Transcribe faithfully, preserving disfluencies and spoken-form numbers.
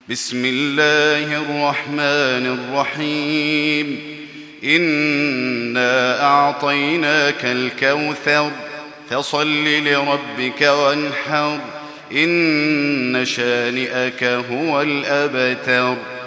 بسم الله الرحمن الرحيم إنا أعطيناك الكوثر فصل لربك وانحر إن شانئك هو الأبتر.